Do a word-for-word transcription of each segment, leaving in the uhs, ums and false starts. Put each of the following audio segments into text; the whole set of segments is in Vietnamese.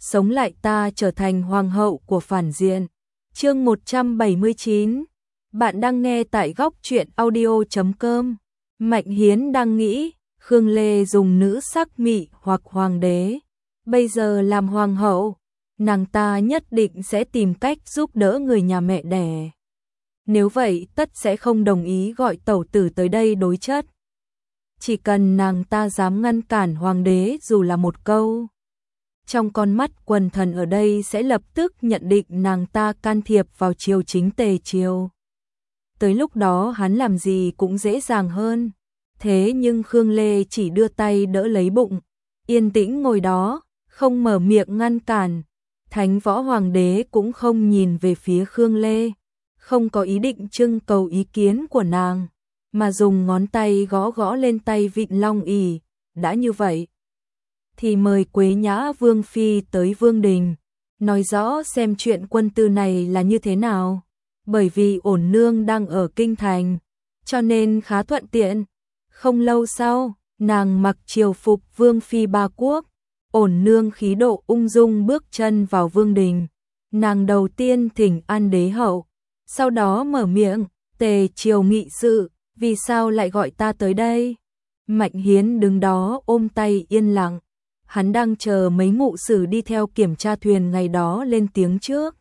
sống lại ta trở thành hoàng hậu của phản diện. Chương một trăm bảy mươi chín. Bạn đang nghe tại góc truyện audio chấm com. Mạnh Hiến đang nghĩ, Khương Lê dùng nữ sắc mị hoặc hoàng đế, bây giờ làm hoàng hậu, nàng ta nhất định sẽ tìm cách giúp đỡ người nhà mẹ đẻ. Nếu vậy tất sẽ không đồng ý gọi tẩu tử tới đây đối chất. Chỉ cần nàng ta dám ngăn cản hoàng đế dù là một câu, trong con mắt quần thần ở đây sẽ lập tức nhận định nàng ta can thiệp vào triều chính Tề triều. Tới lúc đó hắn làm gì cũng dễ dàng hơn. Thế nhưng Khương Lê chỉ đưa tay đỡ lấy bụng, yên tĩnh ngồi đó, không mở miệng ngăn cản. Thánh Võ Hoàng đế cũng không nhìn về phía Khương Lê, không có ý định trưng cầu ý kiến của nàng, mà dùng ngón tay gõ gõ lên tay vịn long ỷ. Đã như vậy thì mời Quế Nhã Vương Phi tới Vương Đình, nói rõ xem chuyện quân tư này là như thế nào. Bởi vì ổn nương đang ở kinh thành, cho nên khá thuận tiện. Không lâu sau, nàng mặc triều phục Vương Phi ba quốc, ổn nương khí độ ung dung bước chân vào Vương Đình. Nàng đầu tiên thỉnh an đế hậu, sau đó mở miệng, Tề triều nghị sự, vì sao lại gọi ta tới đây? Mạnh Hiến đứng đó ôm tay yên lặng, hắn đang chờ mấy ngụ sử đi theo kiểm tra thuyền ngày đó lên tiếng trước.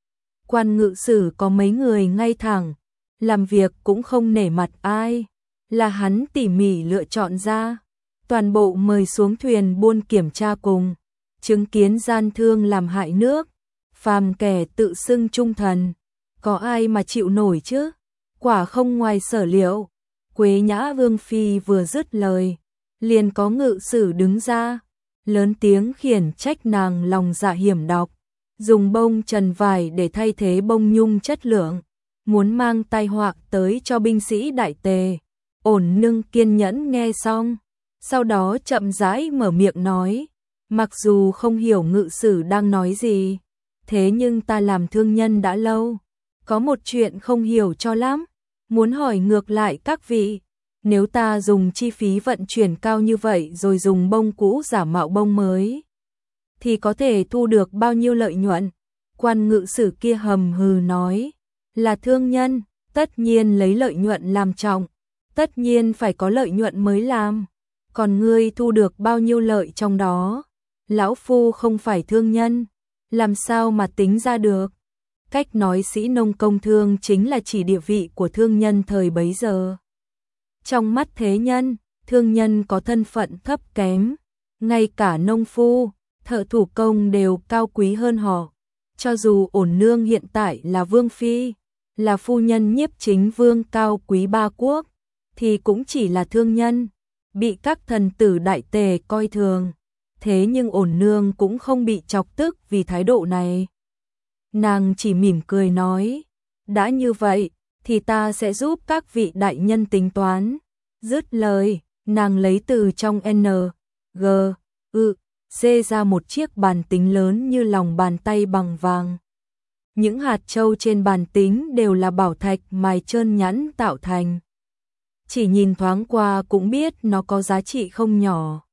Quan ngự sử có mấy người ngay thẳng, làm việc cũng không nể mặt ai, là hắn tỉ mỉ lựa chọn ra, toàn bộ mời xuống thuyền buôn kiểm tra cùng, chứng kiến gian thương làm hại nước, phàm kẻ tự xưng trung thần, có ai mà chịu nổi chứ? Quả không ngoài sở liệu. Quế Nhã Vương Phi vừa dứt lời, liền có ngự sử đứng ra, lớn tiếng khiển trách nàng lòng dạ hiểm độc, dùng bông trần vải để thay thế bông nhung chất lượng, muốn mang tai họa tới cho binh sĩ Đại Tề. Ổn nương kiên nhẫn nghe xong, sau đó chậm rãi mở miệng nói, mặc dù không hiểu ngự sử đang nói gì, thế nhưng ta làm thương nhân đã lâu, có một chuyện không hiểu cho lắm, muốn hỏi ngược lại các vị, nếu ta dùng chi phí vận chuyển cao như vậy rồi dùng bông cũ giả mạo bông mới, thì có thể thu được bao nhiêu lợi nhuận? Quan ngự sử kia hầm hừ nói, là thương nhân, tất nhiên lấy lợi nhuận làm trọng, tất nhiên phải có lợi nhuận mới làm, còn ngươi thu được bao nhiêu lợi trong đó? Lão phu không phải thương nhân, làm sao mà tính ra được? Cách nói sĩ nông công thương chính là chỉ địa vị của thương nhân thời bấy giờ. Trong mắt thế nhân, thương nhân có thân phận thấp kém, ngay cả nông phu, thợ thủ công đều cao quý hơn họ. Cho dù ổn nương hiện tại là Vương Phi, là phu nhân nhiếp chính vương cao quý ba quốc, thì cũng chỉ là thương nhân, bị các thần tử Đại Tề coi thường. Thế nhưng ổn nương cũng không bị chọc tức vì thái độ này. Nàng chỉ mỉm cười nói, đã như vậy, thì ta sẽ giúp các vị đại nhân tính toán. Dứt lời, nàng lấy từ trong N, G, ư, C ra một chiếc bàn tính lớn như lòng bàn tay bằng vàng. Những hạt châu trên bàn tính đều là bảo thạch mài trơn nhẵn tạo thành. Chỉ nhìn thoáng qua cũng biết nó có giá trị không nhỏ.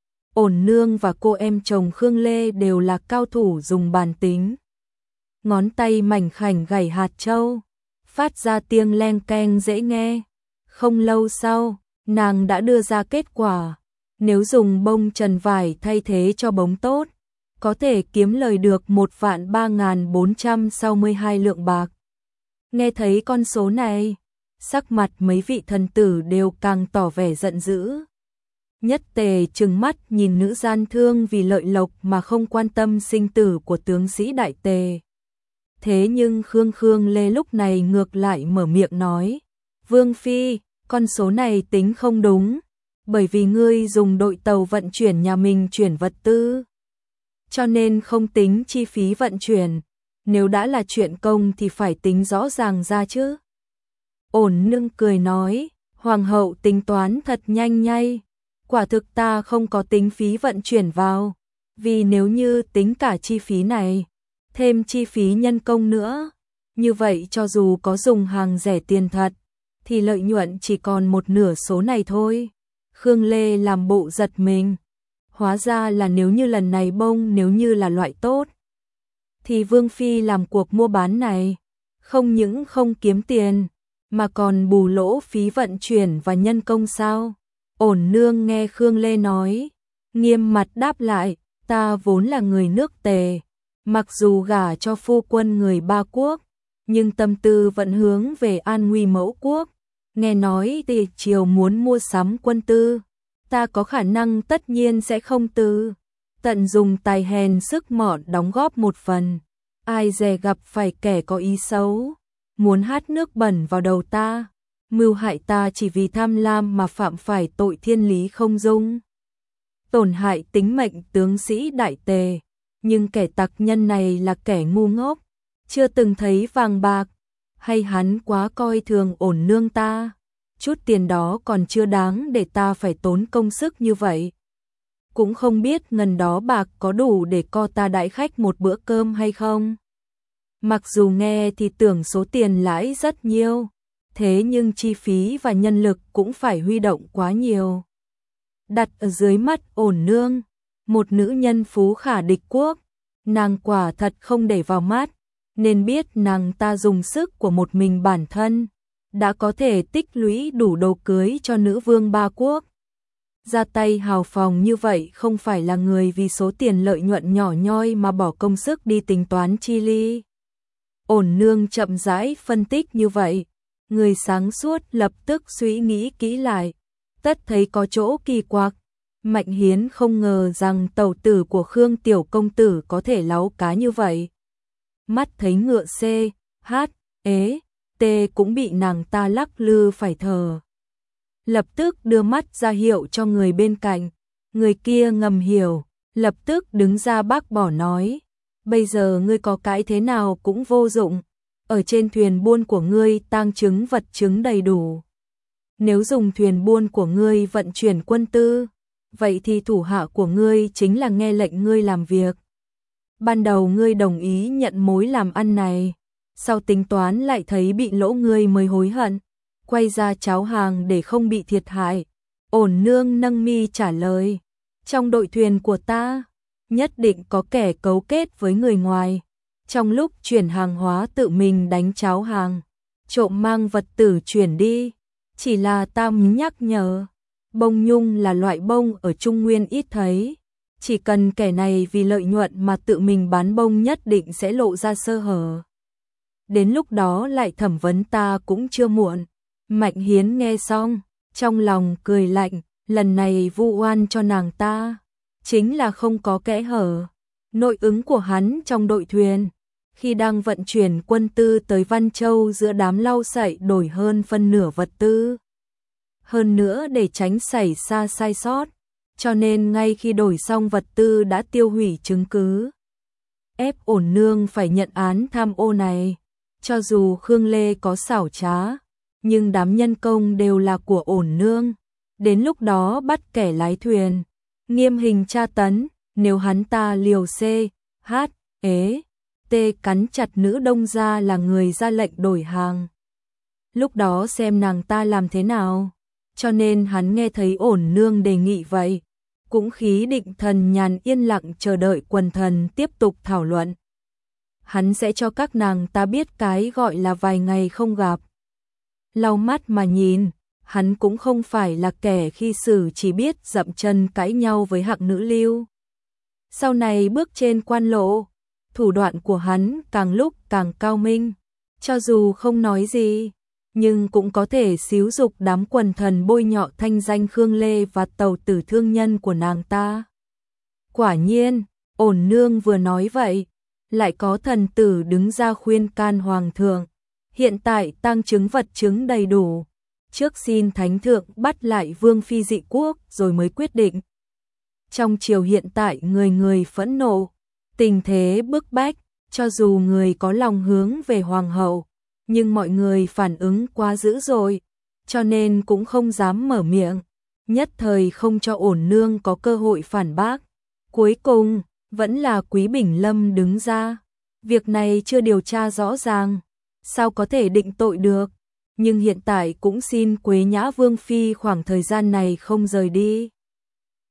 Ổn nương và cô em chồng Khương Lê đều là cao thủ dùng bàn tính. Ngón tay mảnh khảnh gảy hạt châu, phát ra tiếng leng keng dễ nghe. Không lâu sau, nàng đã đưa ra kết quả. Nếu dùng bông trần vải thay thế cho bông tốt, có thể kiếm lời được một vạn ba ngàn bốn trăm sáu mươi hai lượng bạc. Nghe thấy con số này, sắc mặt mấy vị thần tử đều càng tỏ vẻ giận dữ. Nhất Tề trừng mắt nhìn nữ gian thương vì lợi lộc mà không quan tâm sinh tử của tướng sĩ Đại Tề. Thế nhưng Khương Khương Lê lúc này ngược lại mở miệng nói, Vương Phi, con số này tính không đúng, bởi vì ngươi dùng đội tàu vận chuyển nhà mình chuyển vật tư, cho nên không tính chi phí vận chuyển, nếu đã là chuyện công thì phải tính rõ ràng ra chứ. Ổn nương cười nói, Hoàng hậu tính toán thật nhanh nhây, quả thực ta không có tính phí vận chuyển vào, vì nếu như tính cả chi phí này, thêm chi phí nhân công nữa, như vậy cho dù có dùng hàng rẻ tiền thật, thì lợi nhuận chỉ còn một nửa số này thôi. Khương Lê làm bộ giật mình. Hóa ra là nếu như lần này bông nếu như là loại tốt, thì Vương Phi làm cuộc mua bán này, không những không kiếm tiền, mà còn bù lỗ phí vận chuyển và nhân công sao? Ổn nương nghe Khương Lê nói, nghiêm mặt đáp lại, ta vốn là người nước Tề, mặc dù gả cho phu quân người Ba Quốc, nhưng tâm tư vẫn hướng về an nguy mẫu quốc. Nghe nói thì triều muốn mua sắm quân tư, ta có khả năng tất nhiên sẽ không từ tận dùng tài hèn sức mọn đóng góp một phần. Ai dè gặp phải kẻ có ý xấu, muốn hát nước bẩn vào đầu ta, mưu hại ta chỉ vì tham lam mà phạm phải tội thiên lý không dung, tổn hại tính mệnh tướng sĩ đại Tề. Nhưng kẻ tặc nhân này là kẻ ngu ngốc, chưa từng thấy vàng bạc, hay hắn quá coi thường Ổn nương ta, chút tiền đó còn chưa đáng để ta phải tốn công sức như vậy. Cũng không biết ngần đó bạc có đủ để co ta đãi khách một bữa cơm hay không. Mặc dù nghe thì tưởng số tiền lãi rất nhiều, thế nhưng chi phí và nhân lực cũng phải huy động quá nhiều. Đặt ở dưới mắt Ổn nương, một nữ nhân phú khả địch quốc, nàng quả thật không để vào mắt, nên biết nàng ta dùng sức của một mình bản thân, đã có thể tích lũy đủ đồ cưới cho nữ vương Ba Quốc. Ra tay hào phóng như vậy không phải là người vì số tiền lợi nhuận nhỏ nhoi mà bỏ công sức đi tính toán chi ly. Ổn nương chậm rãi phân tích như vậy, người sáng suốt lập tức suy nghĩ kỹ lại, tất thấy có chỗ kỳ quặc. Mạnh Hiến không ngờ rằng tẩu tử của Khương tiểu công tử có thể láu cá như vậy. Mắt thấy ngựa C, H, ế, T cũng bị nàng ta lắc lư phải thở. Lập tức đưa mắt ra hiệu cho người bên cạnh, người kia ngầm hiểu, lập tức đứng ra bác bỏ nói, bây giờ ngươi có cãi thế nào cũng vô dụng, ở trên thuyền buôn của ngươi tang chứng vật chứng đầy đủ. Nếu dùng thuyền buôn của ngươi vận chuyển quân tư, vậy thì thủ hạ của ngươi chính là nghe lệnh ngươi làm việc. Ban đầu ngươi đồng ý nhận mối làm ăn này, sau tính toán lại thấy bị lỗ ngươi mới hối hận, quay ra cháo hàng để không bị thiệt hại. Ổn nương nâng mi trả lời, trong đội thuyền của ta, nhất định có kẻ cấu kết với người ngoài, trong lúc chuyển hàng hóa tự mình đánh cháo hàng, trộm mang vật tử chuyển đi, chỉ là ta nhắc nhở. Bông nhung là loại bông ở Trung Nguyên ít thấy, chỉ cần kẻ này vì lợi nhuận mà tự mình bán bông nhất định sẽ lộ ra sơ hở. Đến lúc đó lại thẩm vấn ta cũng chưa muộn. Mạnh Hiến nghe xong, trong lòng cười lạnh, lần này vu oan cho nàng ta, chính là không có kẽ hở. Nội ứng của hắn trong đội thuyền, khi đang vận chuyển quân tư tới Văn Châu giữa đám lau sậy đổi hơn phân nửa vật tư. Hơn nữa để tránh xảy ra sai sót, cho nên ngay khi đổi xong vật tư đã tiêu hủy chứng cứ. Ép Ổn nương phải nhận án tham ô này, cho dù Khương Lê có xảo trá, nhưng đám nhân công đều là của Ổn nương. Đến lúc đó bắt kẻ lái thuyền, nghiêm hình tra tấn, nếu hắn ta liều C, H, ế, T cắn chặt nữ đông gia là người ra lệnh đổi hàng. Lúc đó xem nàng ta làm thế nào. Cho nên hắn nghe thấy Ổn nương đề nghị vậy, cũng khí định thần nhàn yên lặng chờ đợi quần thần tiếp tục thảo luận. Hắn sẽ cho các nàng ta biết cái gọi là vài ngày không gặp. Lau mắt mà nhìn, hắn cũng không phải là kẻ khi xử chỉ biết dậm chân cãi nhau với hạng nữ lưu. Sau này bước trên quan lộ, thủ đoạn của hắn càng lúc càng cao minh, cho dù không nói gì, nhưng cũng có thể xíu dục đám quần thần bôi nhọ thanh danh Khương Lê và tàu tử thương nhân của nàng ta. Quả nhiên, Ổn nương vừa nói vậy, lại có thần tử đứng ra khuyên can hoàng thượng, hiện tại tang chứng vật chứng đầy đủ, trước xin thánh thượng bắt lại vương phi dị quốc rồi mới quyết định. Trong triều hiện tại người người phẫn nộ, tình thế bức bách, cho dù người có lòng hướng về hoàng hậu, nhưng mọi người phản ứng quá dữ dội, cho nên cũng không dám mở miệng, nhất thời không cho Ổn nương có cơ hội phản bác. Cuối cùng, vẫn là Quý Bình Lâm đứng ra, việc này chưa điều tra rõ ràng, sao có thể định tội được, nhưng hiện tại cũng xin Quế Nhã Vương Phi khoảng thời gian này không rời đi.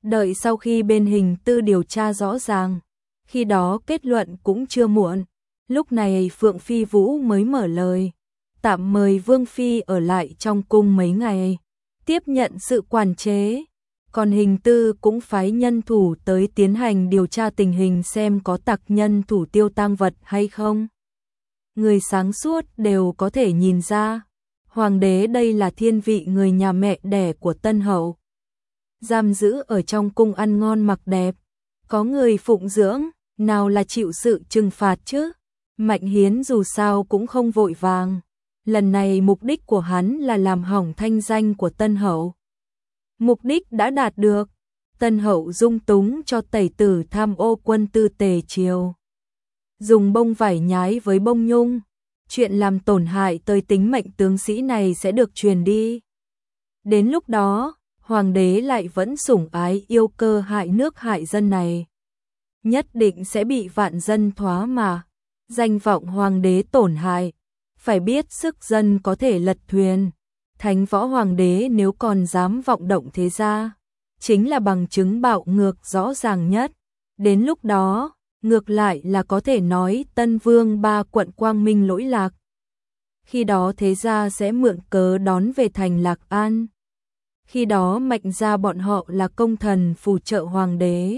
Đợi sau khi bên hình tư điều tra rõ ràng, khi đó kết luận cũng chưa muộn. Lúc này Phượng Phi Vũ mới mở lời, tạm mời Vương Phi ở lại trong cung mấy ngày, tiếp nhận sự quản chế. Còn hình tư cũng phái nhân thủ tới tiến hành điều tra tình hình xem có tặc nhân thủ tiêu tang vật hay không. Người sáng suốt đều có thể nhìn ra, hoàng đế đây là thiên vị người nhà mẹ đẻ của Tân Hậu. Giam giữ ở trong cung ăn ngon mặc đẹp, có người phụng dưỡng, nào là chịu sự trừng phạt chứ. Mạnh Hiến dù sao cũng không vội vàng, lần này mục đích của hắn là làm hỏng thanh danh của Tân Hậu. Mục đích đã đạt được, Tân Hậu dung túng cho tẩy tử tham ô quân tư tề triều. Dùng bông vải nhái với bông nhung, chuyện làm tổn hại tới tính mệnh tướng sĩ này sẽ được truyền đi. Đến lúc đó, hoàng đế lại vẫn sủng ái yêu cơ hại nước hại dân này, nhất định sẽ bị vạn dân thoá mà. Danh vọng hoàng đế tổn hại, phải biết sức dân có thể lật thuyền. Thánh võ hoàng đế nếu còn dám vọng động thế gia, chính là bằng chứng bạo ngược rõ ràng nhất. Đến lúc đó, ngược lại là có thể nói Tân Vương ba quận Quang Minh lỗi lạc. Khi đó thế gia sẽ mượn cớ đón về thành Lạc An. Khi đó Mạnh gia bọn họ là công thần phù trợ hoàng đế,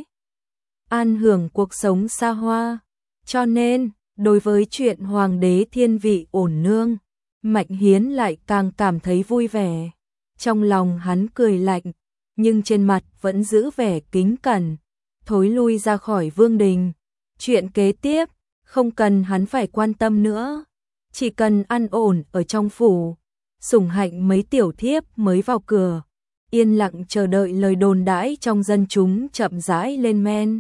an hưởng cuộc sống xa hoa. Cho nên, đối với chuyện hoàng đế thiên vị ổn nương, Mạnh Hiến lại càng cảm thấy vui vẻ. Trong lòng hắn cười lạnh, nhưng trên mặt vẫn giữ vẻ kính cẩn, thối lui ra khỏi vương đình. Chuyện kế tiếp, không cần hắn phải quan tâm nữa, chỉ cần ăn ổn ở trong phủ, sủng hạnh mấy tiểu thiếp mới vào cửa, yên lặng chờ đợi lời đồn đãi trong dân chúng chậm rãi lên men.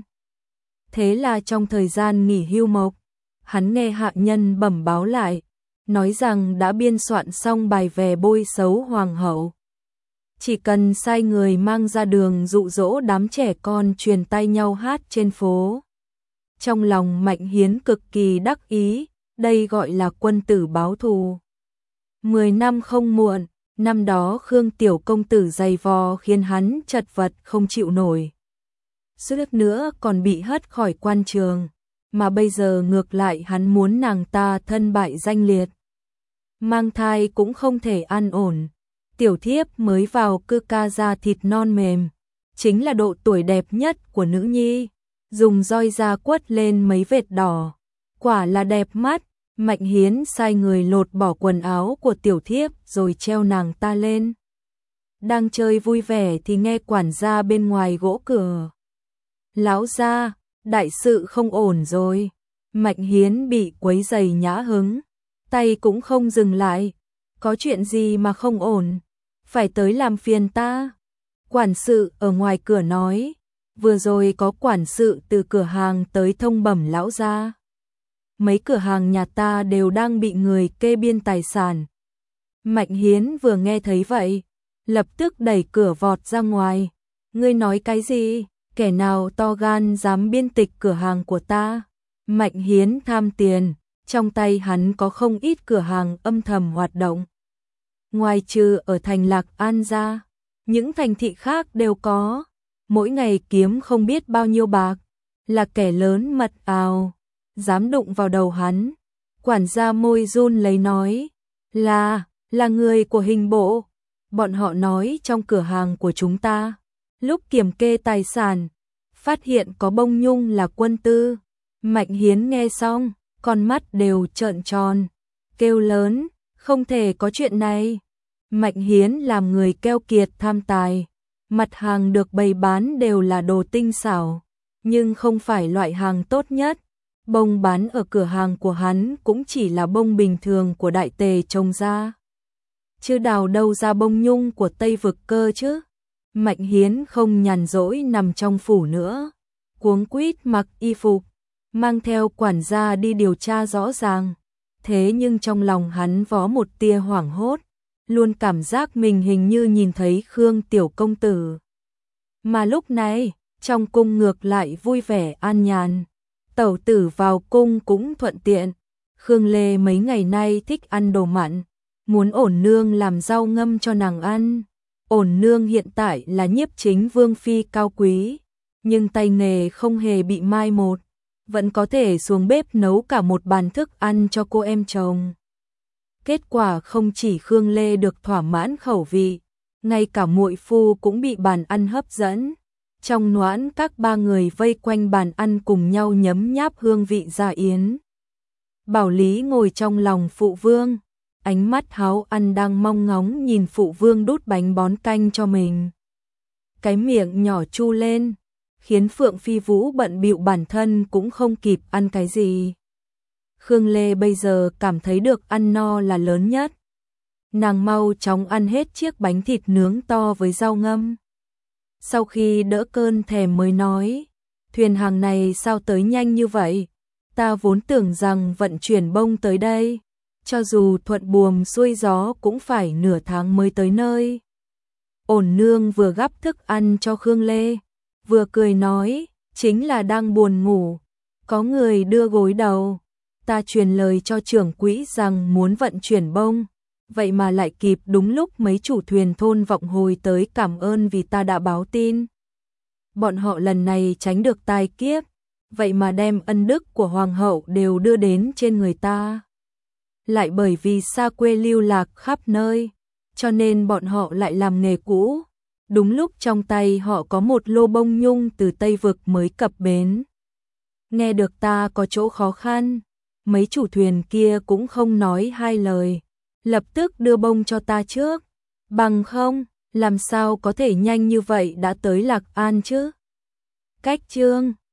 Thế là trong thời gian nghỉ hưu mộc, hắn nghe hạ nhân bẩm báo lại, nói rằng đã biên soạn xong bài về bôi xấu hoàng hậu. Chỉ cần sai người mang ra đường dụ dỗ đám trẻ con truyền tay nhau hát trên phố. Trong lòng Mạnh Hiến cực kỳ đắc ý, đây gọi là quân tử báo thù. Mười năm không muộn, năm đó Khương tiểu công tử dày vò khiến hắn chật vật không chịu nổi. Suýt nữa còn bị hất khỏi quan trường, mà bây giờ ngược lại hắn muốn nàng ta thân bại danh liệt. Mang thai cũng không thể an ổn, tiểu thiếp mới vào cư ca da thịt non mềm, chính là độ tuổi đẹp nhất của nữ nhi, dùng roi da quất lên mấy vệt đỏ, quả là đẹp mắt. Mạnh Hiến sai người lột bỏ quần áo của tiểu thiếp rồi treo nàng ta lên. Đang chơi vui vẻ thì nghe quản gia bên ngoài gõ cửa. Lão gia, đại sự không ổn rồi. Mạnh Hiến bị quấy rầy nhã hứng, tay cũng không dừng lại. Có chuyện gì mà không ổn? Phải tới làm phiền ta. Quản sự ở ngoài cửa nói, vừa rồi có quản sự từ cửa hàng tới thông bẩm lão gia. Mấy cửa hàng nhà ta đều đang bị người kê biên tài sản. Mạnh Hiến vừa nghe thấy vậy, lập tức đẩy cửa vọt ra ngoài. Ngươi nói cái gì? Kẻ nào to gan dám biên tịch cửa hàng của ta? Mạnh Hiến tham tiền, trong tay hắn có không ít cửa hàng âm thầm hoạt động. Ngoài trừ ở thành Lạc An ra, những thành thị khác đều có, mỗi ngày kiếm không biết bao nhiêu bạc, là kẻ lớn mật ào, dám đụng vào đầu hắn. Quản gia môi run lấy nói, là, là người của hình bộ. Bọn họ nói trong cửa hàng của chúng ta, lúc kiểm kê tài sản, phát hiện có bông nhung là quân tư. Mạnh Hiến nghe xong, con mắt đều trợn tròn, kêu lớn, không thể có chuyện này. Mạnh Hiến làm người keo kiệt tham tài, mặt hàng được bày bán đều là đồ tinh xảo, nhưng không phải loại hàng tốt nhất. Bông bán ở cửa hàng của hắn cũng chỉ là bông bình thường của đại tề trồng ra, chứ đào đâu ra bông nhung của Tây Vực cơ chứ. Mạnh Hiến không nhàn rỗi nằm trong phủ nữa, cuống quýt mặc y phục, mang theo quản gia đi điều tra rõ ràng. Thế nhưng trong lòng hắn vó một tia hoảng hốt, luôn cảm giác mình hình như nhìn thấy Khương tiểu công tử. Mà lúc này, trong cung ngược lại vui vẻ an nhàn. Tẩu tử vào cung cũng thuận tiện. Khương Lê mấy ngày nay thích ăn đồ mặn, muốn ổn nương làm rau ngâm cho nàng ăn. Ổn nương hiện tại là nhiếp chính vương phi cao quý, nhưng tay nghề không hề bị mai một, vẫn có thể xuống bếp nấu cả một bàn thức ăn cho cô em chồng. Kết quả không chỉ Khương Lê được thỏa mãn khẩu vị, ngay cả muội phu cũng bị bàn ăn hấp dẫn. Trong noãn các ba người vây quanh bàn ăn cùng nhau nhấm nháp hương vị gia yến. Bảo Lý ngồi trong lòng phụ vương, ánh mắt háo ăn đang mong ngóng nhìn phụ vương đút bánh bón canh cho mình. Cái miệng nhỏ chu lên, khiến Phượng Phi Vũ bận bịu bản thân cũng không kịp ăn cái gì. Khương Lê bây giờ cảm thấy được ăn no là lớn nhất. Nàng mau chóng ăn hết chiếc bánh thịt nướng to với rau ngâm. Sau khi đỡ cơn thèm mới nói, thuyền hàng này sao tới nhanh như vậy? Ta vốn tưởng rằng vận chuyển bông tới đây, cho dù thuận buồm xuôi gió cũng phải nửa tháng mới tới nơi. Ổn nương vừa gắp thức ăn cho Khương Lê, vừa cười nói, chính là đang buồn ngủ, có người đưa gối đầu. Ta truyền lời cho trưởng quỹ rằng muốn vận chuyển bông, vậy mà lại kịp đúng lúc mấy chủ thuyền thôn vọng hồi tới cảm ơn vì ta đã báo tin. Bọn họ lần này tránh được tai kiếp, vậy mà đem ân đức của hoàng hậu đều đưa đến trên người ta. Lại bởi vì xa quê lưu lạc khắp nơi, cho nên bọn họ lại làm nghề cũ. Đúng lúc trong tay họ có một lô bông nhung từ Tây Vực mới cập bến. Nghe được ta có chỗ khó khăn, mấy chủ thuyền kia cũng không nói hai lời, lập tức đưa bông cho ta trước. Bằng không, làm sao có thể nhanh như vậy đã tới Lạc An chứ? Cách chương